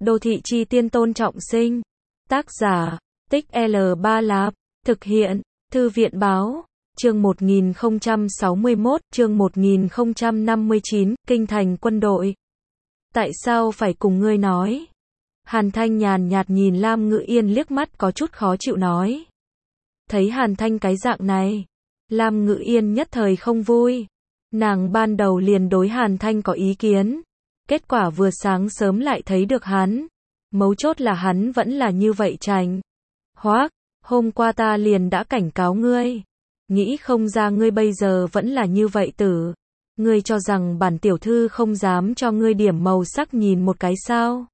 Đô thị chi tiên Tôn Trọng Sinh. Tác giả, Tích L3 Lạp. Thực hiện, Thư viện báo. Chương 1061, chương 1059, Kinh thành quân đội. Tại sao phải cùng ngươi nói? Hàn Thanh nhàn nhạt nhìn Lam Ngữ Yên liếc mắt có chút khó chịu nói. Thấy Hàn Thanh cái dạng này, Lam Ngữ Yên nhất thời không vui. Nàng ban đầu liền đối Hàn Thanh có ý kiến. Kết quả vừa sáng sớm lại thấy được hắn. Mấu chốt là hắn vẫn là như vậy chảnh. Hoác, hôm qua ta liền đã cảnh cáo ngươi. Nghĩ không ra ngươi bây giờ vẫn là như vậy tử. Ngươi cho rằng bản tiểu thư không dám cho ngươi điểm màu sắc nhìn một cái sao?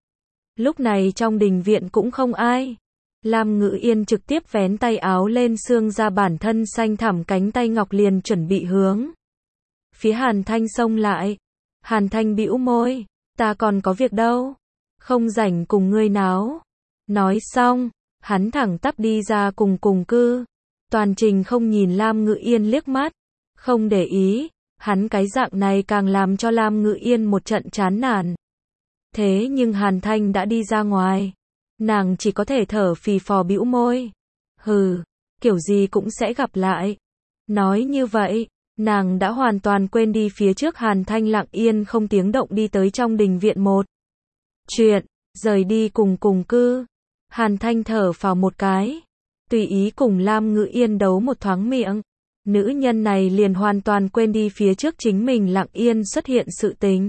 Lúc này trong đình viện cũng không ai. Lam Ngữ Yên trực tiếp vén tay áo lên xương ra bản thân xanh thẳm cánh tay ngọc liền chuẩn bị hướng phía Hàn Thanh xông lại. Hàn Thanh bĩu môi, ta còn có việc đâu, không rảnh cùng ngươi náo. Nói xong, hắn thẳng tắp đi ra cùng cư. Toàn trình không nhìn Lam Ngữ Yên liếc mắt, không để ý. Hắn cái dạng này càng làm cho Lam Ngữ Yên một trận chán nản. Thế nhưng Hàn Thanh đã đi ra ngoài, nàng chỉ có thể thở phì phò bĩu môi. Hừ, kiểu gì cũng sẽ gặp lại. Nói như vậy, nàng đã hoàn toàn quên đi phía trước Hàn Thanh lặng yên không tiếng động đi tới trong đình viện một chuyện, rời đi cùng cư. Hàn Thanh thở phào một cái, tùy ý cùng Lam Ngữ Yên đấu một thoáng miệng. Nữ nhân này liền hoàn toàn quên đi phía trước chính mình lặng yên xuất hiện sự tình.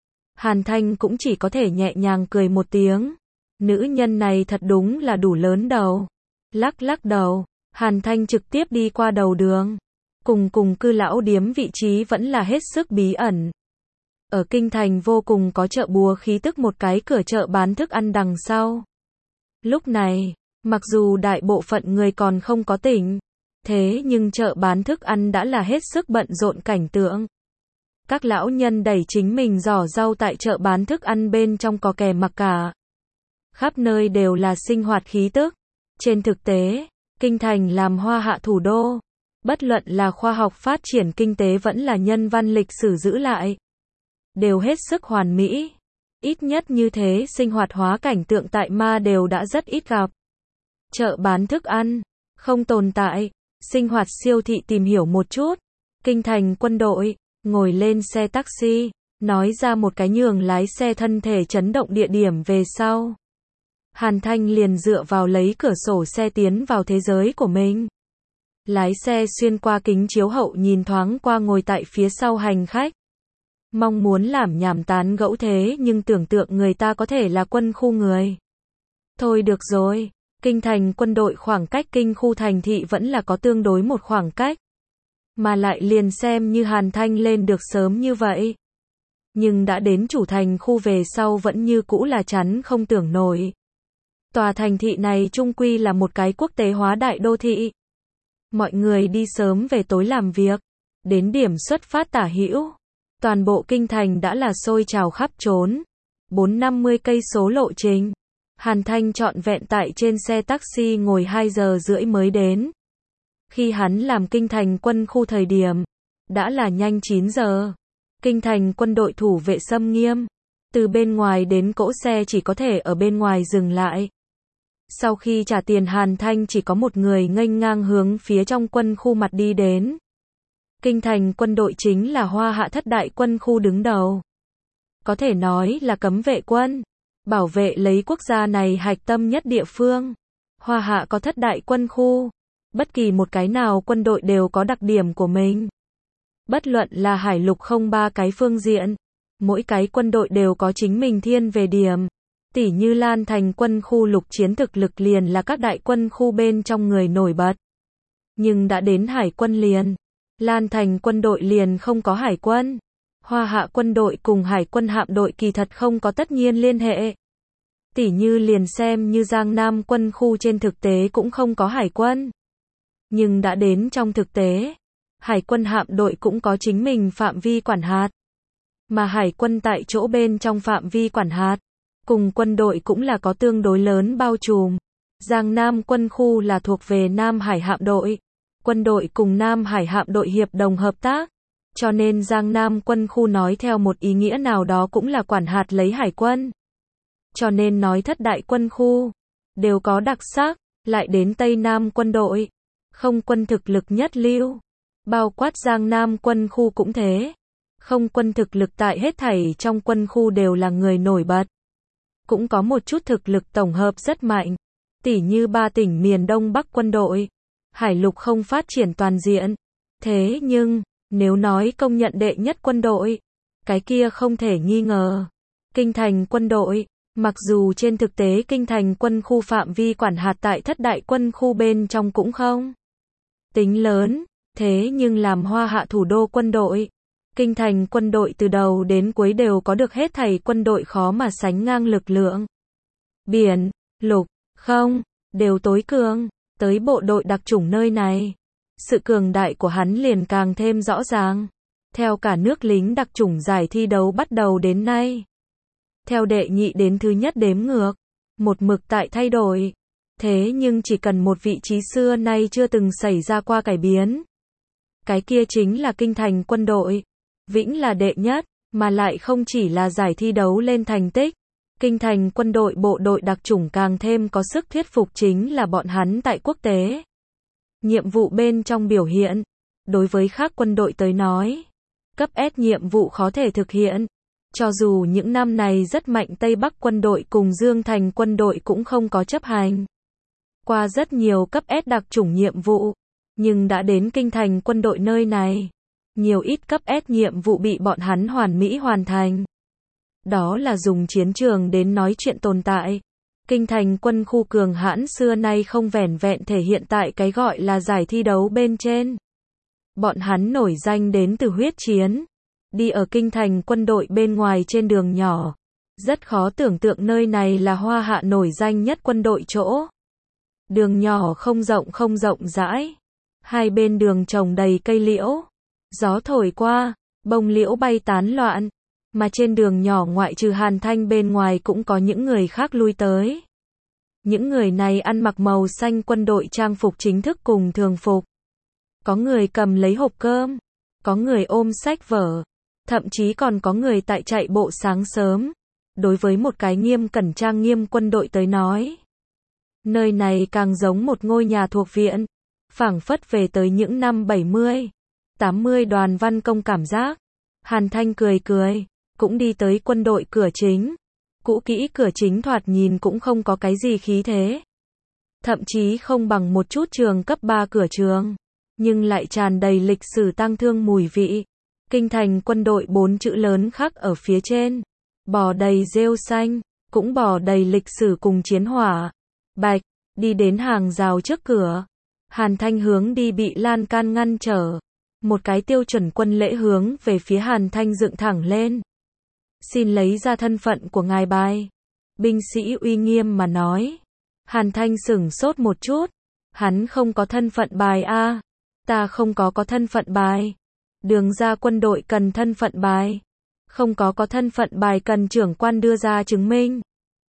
Hàn Thanh cũng chỉ có thể nhẹ nhàng cười một tiếng. Nữ nhân này thật đúng là đủ lớn đầu. Lắc đầu, Hàn Thanh trực tiếp đi qua đầu đường. Cùng cư lão điếm vị trí vẫn là hết sức bí ẩn. Ở kinh thành vô cùng có chợ búa khí tức một cái cửa chợ bán thức ăn đằng sau. Lúc này, mặc dù đại bộ phận người còn không có tỉnh, thế nhưng chợ bán thức ăn đã là hết sức bận rộn cảnh tượng. Các lão nhân đẩy chính mình giỏ rau tại chợ bán thức ăn bên trong có kè mặc cả. Khắp nơi đều là sinh hoạt khí tức. Trên thực tế, kinh thành làm hoa hạ thủ đô. Bất luận là khoa học phát triển kinh tế vẫn là nhân văn lịch sử giữ lại, đều hết sức hoàn mỹ. Ít nhất như thế sinh hoạt hóa cảnh tượng tại Ma đều đã rất ít gặp. Chợ bán thức ăn, không tồn tại. Sinh hoạt siêu thị tìm hiểu một chút. Kinh thành quân đội, ngồi lên xe taxi, nói ra một cái nhường lái xe thân thể chấn động địa điểm về sau. Hàn Thanh liền dựa vào lấy cửa sổ xe tiến vào thế giới của mình. Lái xe xuyên qua kính chiếu hậu nhìn thoáng qua ngồi tại phía sau hành khách. Mong muốn làm nhảm tán gẫu thế nhưng tưởng tượng người ta có thể là quân khu người. Thôi được rồi, kinh thành quân đội khoảng cách kinh khu thành thị vẫn là có tương đối một khoảng cách. Mà lại liền xem như Hàn Thanh lên được sớm như vậy. Nhưng đã đến chủ thành khu về sau vẫn như cũ là chắn không tưởng nổi. Tòa thành thị này chung quy là một cái quốc tế hóa đại đô thị. Mọi người đi sớm về tối làm việc. Đến điểm xuất phát tả hữu, toàn bộ kinh thành đã là sôi trào khắp trốn. 450 cây số lộ trình. Hàn Thanh trọn vẹn tại trên xe taxi ngồi 2 giờ rưỡi mới đến. Khi hắn làm kinh thành quân khu thời điểm, đã là nhanh 9 giờ. Kinh thành quân đội thủ vệ xâm nghiêm. Từ bên ngoài đến cỗ xe chỉ có thể ở bên ngoài dừng lại. Sau khi trả tiền Hàn Thanh chỉ có một người nghênh ngang hướng phía trong quân khu mặt đi đến. Kinh thành quân đội chính là Hoa Hạ thất đại quân khu đứng đầu. Có thể nói là cấm vệ quân, bảo vệ lấy quốc gia này hạch tâm nhất địa phương. Hoa Hạ có thất đại quân khu. Bất kỳ một cái nào quân đội đều có đặc điểm của mình. Bất luận là hải lục không ba cái phương diện, mỗi cái quân đội đều có chính mình thiên về điểm. Tỉ như Lan Thành quân khu lục chiến thực lực liền là các đại quân khu bên trong người nổi bật. Nhưng đã đến hải quân liền, Lan Thành quân đội liền không có hải quân. Hoa Hạ quân đội cùng hải quân hạm đội kỳ thật không có tất nhiên liên hệ. Tỉ như liền xem như Giang Nam quân khu trên thực tế cũng không có hải quân. Nhưng đã đến trong thực tế, hải quân hạm đội cũng có chính mình phạm vi quản hạt. Mà hải quân tại chỗ bên trong phạm vi quản hạt, cùng quân đội cũng là có tương đối lớn bao trùm. Giang Nam quân khu là thuộc về Nam Hải hạm đội. Quân đội cùng Nam Hải hạm đội hiệp đồng hợp tác. Cho nên Giang Nam quân khu nói theo một ý nghĩa nào đó cũng là quản hạt lấy hải quân. cho nên nói thất đại quân khu đều có đặc sắc, lại đến Tây Nam quân đội, không quân thực lực nhất lưu, bao quát Giang Nam quân khu cũng thế. Không quân thực lực tại hết thảy trong quân khu đều là người nổi bật. Cũng có một chút thực lực tổng hợp rất mạnh, tỉ như 3 tỉnh miền Đông Bắc quân đội. Hải lục không phát triển toàn diện. Thế nhưng, nếu nói công nhận đệ nhất quân đội, cái kia không thể nghi ngờ. Kinh thành quân đội, mặc dù trên thực tế kinh thành quân khu phạm vi quản hạt tại thất đại quân khu bên trong cũng không tính lớn, thế nhưng làm Hoa Hạ thủ đô quân đội, kinh thành quân đội từ đầu đến cuối đều có được hết thảy quân đội khó mà sánh ngang lực lượng. Biển, lục, không, đều tối cường, tới bộ đội đặc chủng nơi này. Sự cường đại của hắn liền càng thêm rõ ràng. Theo cả nước lính đặc chủng giải thi đấu bắt đầu đến nay. Theo đệ nhị đến thứ nhất đếm ngược, một mực tại thay đổi. Thế nhưng chỉ cần một vị trí xưa nay chưa từng xảy ra qua cải biến. Cái kia chính là kinh thành quân đội. Vĩnh là đệ nhất, mà lại không chỉ là giải thi đấu lên thành tích. Kinh thành quân đội bộ đội đặc chủng càng thêm có sức thuyết phục chính là bọn hắn tại quốc tế. Nhiệm vụ bên trong biểu hiện, đối với khác quân đội tới nói, cấp S nhiệm vụ khó thể thực hiện. Cho dù những năm này rất mạnh Tây Bắc quân đội cùng Dương Thành quân đội cũng không có chấp hành qua rất nhiều cấp S đặc chủng nhiệm vụ, nhưng đã đến kinh thành quân đội nơi này, nhiều ít cấp S nhiệm vụ bị bọn hắn hoàn mỹ hoàn thành. Đó là dùng chiến trường đến nói chuyện tồn tại. Kinh thành quân khu cường hãn xưa nay không vẻn vẹn thể hiện tại cái gọi là giải thi đấu bên trên. Bọn hắn nổi danh đến từ huyết chiến. Đi ở kinh thành quân đội bên ngoài trên đường nhỏ. Rất khó tưởng tượng nơi này là Hoa Hạ nổi danh nhất quân đội chỗ. Đường nhỏ không rộng rãi. Hai bên đường trồng đầy cây liễu. Gió thổi qua, bông liễu bay tán loạn. Mà trên đường nhỏ ngoại trừ Hàn Thanh bên ngoài cũng có những người khác lui tới. Những người này ăn mặc màu xanh quân đội trang phục chính thức cùng thường phục. Có người cầm lấy hộp cơm, có người ôm sách vở, thậm chí còn có người tại chạy bộ sáng sớm. Đối với một cái nghiêm cẩn trang nghiêm quân đội tới nói, nơi này càng giống một ngôi nhà thuộc viện, phảng phất về tới những năm 70, 80 Đoàn Văn Công cảm giác. Hàn Thanh cười cười, cũng đi tới quân đội cửa chính. Cũ kỹ cửa chính thoạt nhìn cũng không có cái gì khí thế. Thậm chí không bằng một chút trường cấp 3 cửa trường, nhưng lại tràn đầy lịch sử tang thương mùi vị. Kinh thành quân đội 4 chữ lớn khắc ở phía trên, bò đầy rêu xanh, cũng bò đầy lịch sử cùng chiến hỏa. Bạch, đi đến hàng rào trước cửa. Hàn Thanh hướng đi bị lan can ngăn trở. Một cái tiêu chuẩn quân lễ hướng về phía Hàn Thanh dựng thẳng lên. Xin lấy ra thân phận của ngài bài. Binh sĩ uy nghiêm mà nói. Hàn Thanh sửng sốt một chút. Hắn không có thân phận bài a. Ta không có thân phận bài. Đường ra quân đội cần thân phận bài. Không có thân phận bài cần trưởng quan đưa ra chứng minh.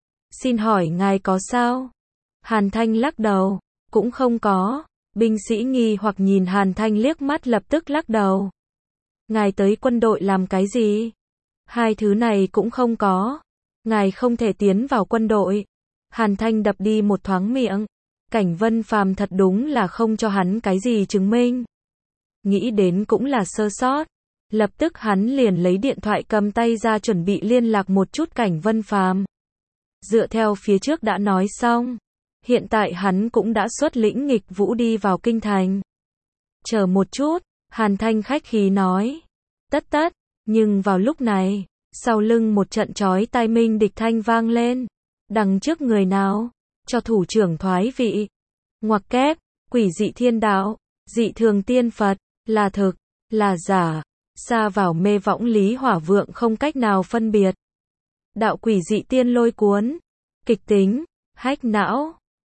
Xin hỏi ngài có sao? Hàn Thanh lắc đầu. Cũng không có. Binh sĩ nghi hoặc nhìn Hàn Thanh liếc mắt lập tức lắc đầu. Ngài tới quân đội làm cái gì? Hai thứ này cũng không có. Ngài không thể tiến vào quân đội. Hàn Thanh đập đi một thoáng miệng. Cảnh Vân Phàm thật đúng là không cho hắn cái gì chứng minh. Nghĩ đến cũng là sơ sót. Lập tức hắn liền lấy điện thoại cầm tay ra chuẩn bị liên lạc một chút Cảnh Vân Phàm. Dựa theo phía trước đã nói xong. Hiện tại hắn cũng đã xuất lĩnh nghịch vũ đi vào kinh thành. Chờ một chút, Hàn Thanh khách khí nói. Tất, nhưng vào lúc này, sau lưng một trận chói tai minh địch thanh vang lên. Đằng trước người nào? Cho thủ trưởng thoái vị. Ngoặc kép, quỷ dị thiên đạo, dị thường tiên Phật, là thực, là giả, xa vào mê võng lý hỏa vượng không cách nào phân biệt. Đạo quỷ dị tiên lôi cuốn, kịch tính, hách não,